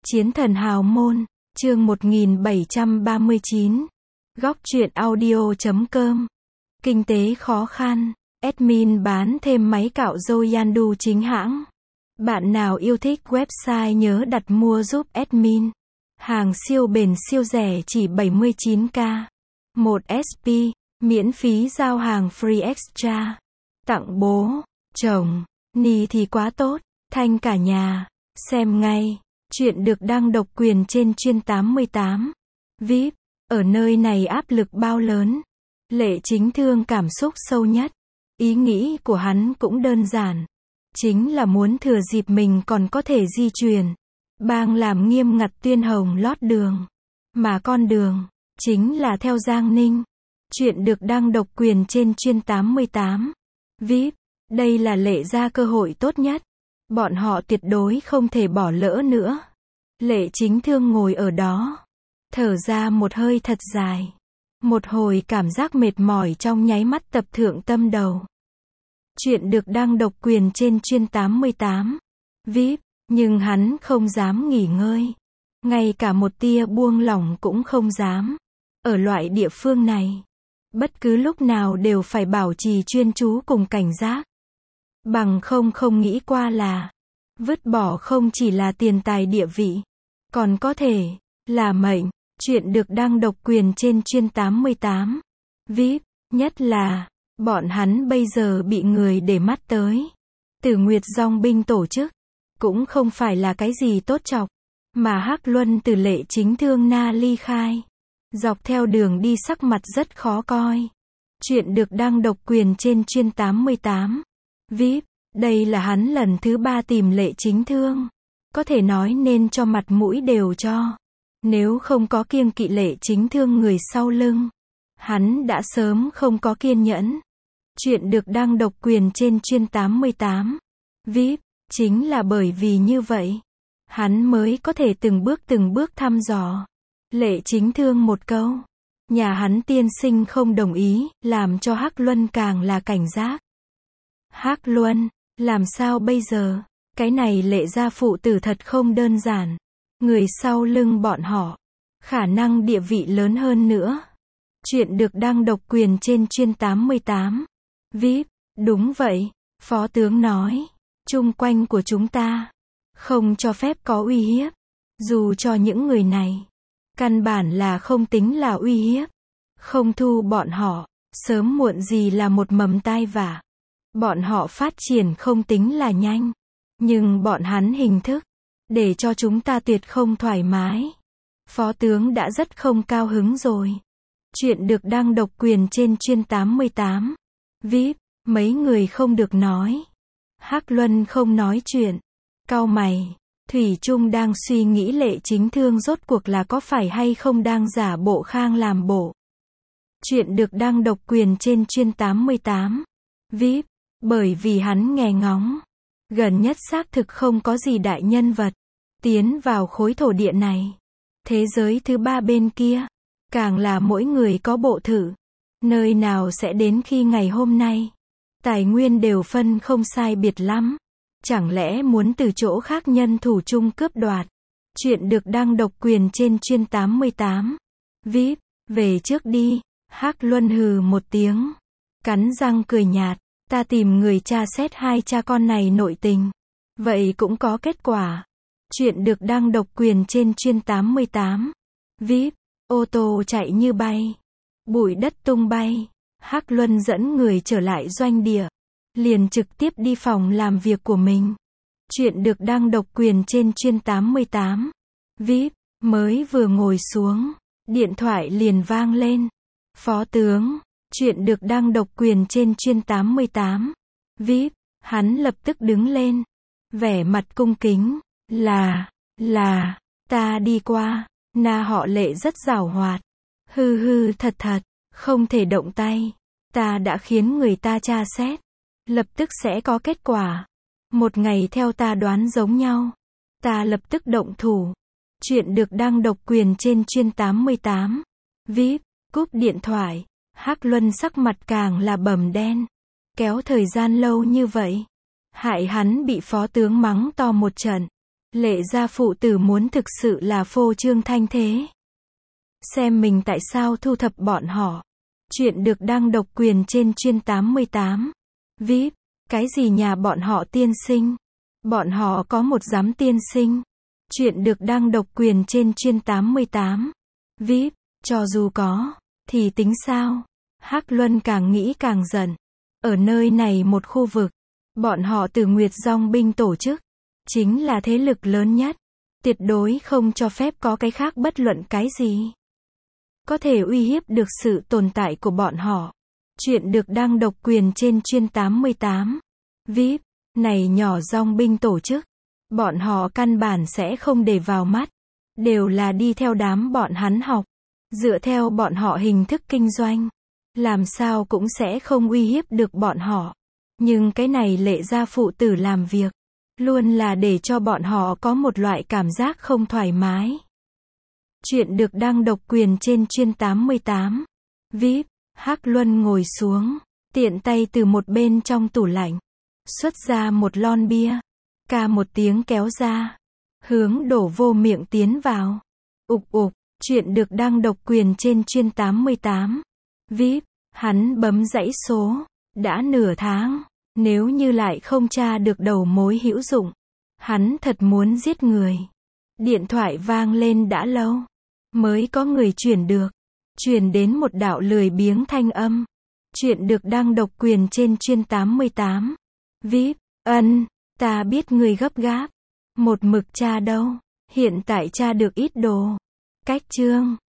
Chiến thần hào môn, chương 1739. Góc truyện audio.com. Kinh tế khó khăn, admin bán thêm máy cạo râu Yandu chính hãng. Bạn nào yêu thích website nhớ đặt mua giúp admin. Hàng siêu bền siêu rẻ chỉ 79k. 1 SP, miễn phí giao hàng free extra. Tặng bố, chồng, ni thì quá tốt, thanh cả nhà. Xem ngay. Chuyện được đăng độc quyền trên Chuyên 88. VIP, ở nơi này áp lực bao lớn. Lệ Chính Thương cảm xúc sâu nhất. Ý nghĩ của hắn cũng đơn giản. Chính là muốn thừa dịp mình còn có thể di chuyển. Bang làm nghiêm ngặt tuyên hồng lót đường. Mà con đường, chính là theo Giang Ninh. Chuyện được đăng độc quyền trên Chuyên 88. VIP, đây là Lệ ra cơ hội tốt nhất. Bọn họ tuyệt đối không thể bỏ lỡ nữa. Lệ Chính Thương ngồi ở đó. Thở ra một hơi thật dài. Một hồi cảm giác mệt mỏi trong nháy mắt tập thượng tâm đầu. Chuyện được đăng độc quyền trên Chuyên 88. VIP, nhưng hắn không dám nghỉ ngơi. Ngay cả một tia buông lỏng cũng không dám. Ở loại địa phương này, bất cứ lúc nào đều phải bảo trì chuyên chú cùng cảnh giác. Bằng không nghĩ qua là vứt bỏ không chỉ là tiền tài địa vị, còn có thể là mệnh. Chuyện được đăng độc quyền trên Chuyên 88. VIP, nhất là bọn hắn bây giờ bị người để mắt tới. Từ Nguyệt Dòng binh tổ chức, cũng không phải là cái gì tốt chọc, mà Hắc Luân từ Lệ Chính Thương na ly khai. Dọc theo đường đi sắc mặt rất khó coi. Chuyện được đăng độc quyền trên Chuyên 88. VIP, đây là hắn lần thứ 3 tìm Lệ Chính Thương. Có thể nói nên cho mặt mũi đều cho. Nếu không có kiêng kỵ Lệ Chính Thương người sau lưng, hắn đã sớm không có kiên nhẫn. Chuyện được đăng độc quyền trên Chuyên 88. VIP, chính là bởi vì như vậy, hắn mới có thể từng bước thăm dò Lệ Chính Thương một câu. Nhà hắn tiên sinh không đồng ý, làm cho Hắc Luân càng là cảnh giác. Hắc Luân, làm sao bây giờ? Cái này Lệ gia phụ tử thật không đơn giản. Người sau lưng bọn họ, khả năng địa vị lớn hơn nữa. Chuyện được đăng độc quyền trên Chuyên 88. VIP, đúng vậy, Phó tướng nói, chung quanh của chúng ta không cho phép có uy hiếp. Dù cho những người này, căn bản là không tính là uy hiếp. Không thu bọn họ, sớm muộn gì là một mầm tai vạ. Bọn họ phát triển không tính là nhanh, nhưng bọn hắn hình thức, để cho chúng ta tuyệt không thoải mái. Phó tướng đã rất không cao hứng rồi. Chuyện được đăng độc quyền trên Chuyên 88. VIP, mấy người không được nói. Hắc Luân không nói chuyện. Cau mày. Thủy Chung đang suy nghĩ Lệ Chính Thương rốt cuộc là có phải hay không đang giả bộ khang làm bộ. Chuyện được đăng độc quyền trên Chuyên 88. VIP, bởi vì hắn nghe ngóng. Gần nhất xác thực không có gì đại nhân vật tiến vào khối thổ địa này. Thế giới thứ 3 bên kia, càng là mỗi người có bộ thử. Nơi nào sẽ đến khi ngày hôm nay, tài nguyên đều phân không sai biệt lắm. Chẳng lẽ muốn từ chỗ khác nhân thủ chung cướp đoạt? Chuyện được đăng độc quyền trên Chuyên 88. VIP, về trước đi. Hắc Luân hừ một tiếng, cắn răng cười nhạt. Ta tìm người tra xét hai cha con này nội tình, vậy cũng có kết quả. Chuyện được đăng độc quyền trên Chuyên 88. VIP, ô tô chạy như bay, bụi đất tung bay. Hắc Luân dẫn người trở lại doanh địa, liền trực tiếp đi phòng làm việc của mình. Chuyện được đăng độc quyền trên Chuyên 88. VIP, mới vừa ngồi xuống, điện thoại liền vang lên. Phó tướng. Chuyện được đăng độc quyền trên Chuyên 88. VIP, hắn lập tức đứng lên, vẻ mặt cung kính. Là, ta đi qua. Na họ Lệ rất giàu hoạt. Thật, không thể động tay. Ta đã khiến người ta tra xét, lập tức sẽ có kết quả. Một ngày theo ta đoán giống nhau, ta lập tức động thủ. Chuyện được đăng độc quyền trên Chuyên 88. VIP, cúp điện thoại. Hắc Luân sắc mặt càng là bầm đen. Kéo thời gian lâu như vậy, hại hắn bị phó tướng mắng to một trận. Lệ gia phụ tử muốn thực sự là phô trương thanh thế. Xem mình tại sao thu thập bọn họ. Chuyện được đăng độc quyền trên chuyên 88. VIP. Cái gì nhà bọn họ tiên sinh? Bọn họ có một giám tiên sinh. Chuyện được đăng độc quyền trên chuyên 88. VIP. Cho dù có, thì tính sao? Hắc Luân càng nghĩ càng giận. Ở nơi này một khu vực, bọn họ từ Nguyệt Dòng binh tổ chức, chính là thế lực lớn nhất. Tuyệt đối không cho phép có cái khác bất luận cái gì có thể uy hiếp được sự tồn tại của bọn họ. Chuyện được đăng độc quyền trên chuyên 88. VIP. Này nhỏ dòng binh tổ chức, bọn họ căn bản sẽ không để vào mắt. Đều là đi theo đám bọn hắn học. Dựa theo bọn họ hình thức kinh doanh, làm sao cũng sẽ không uy hiếp được bọn họ. Nhưng cái này Lệ gia phụ tử làm việc, luôn là để cho bọn họ có một loại cảm giác không thoải mái. Chuyện được đăng độc quyền trên chuyên 88. VIP. Hắc Luân ngồi xuống, tiện tay từ một bên trong tủ lạnh xuất ra một lon bia, ca một tiếng kéo ra, hướng đổ vô miệng tiến vào. Ục ục. Chuyện được đăng độc quyền trên chuyên 88. VIP. Hắn bấm dãy số, đã nửa tháng, nếu như lại không tra được đầu mối hữu dụng, hắn thật muốn giết người. Điện thoại vang lên đã lâu, mới có người chuyển được. Truyền đến một đạo lười biếng thanh âm. Chuyện được đăng độc quyền trên chuyên 88. VIP. Ta biết người gấp gáp. Một mực tra đâu. Hiện tại tra được ít đồ. Cách chương.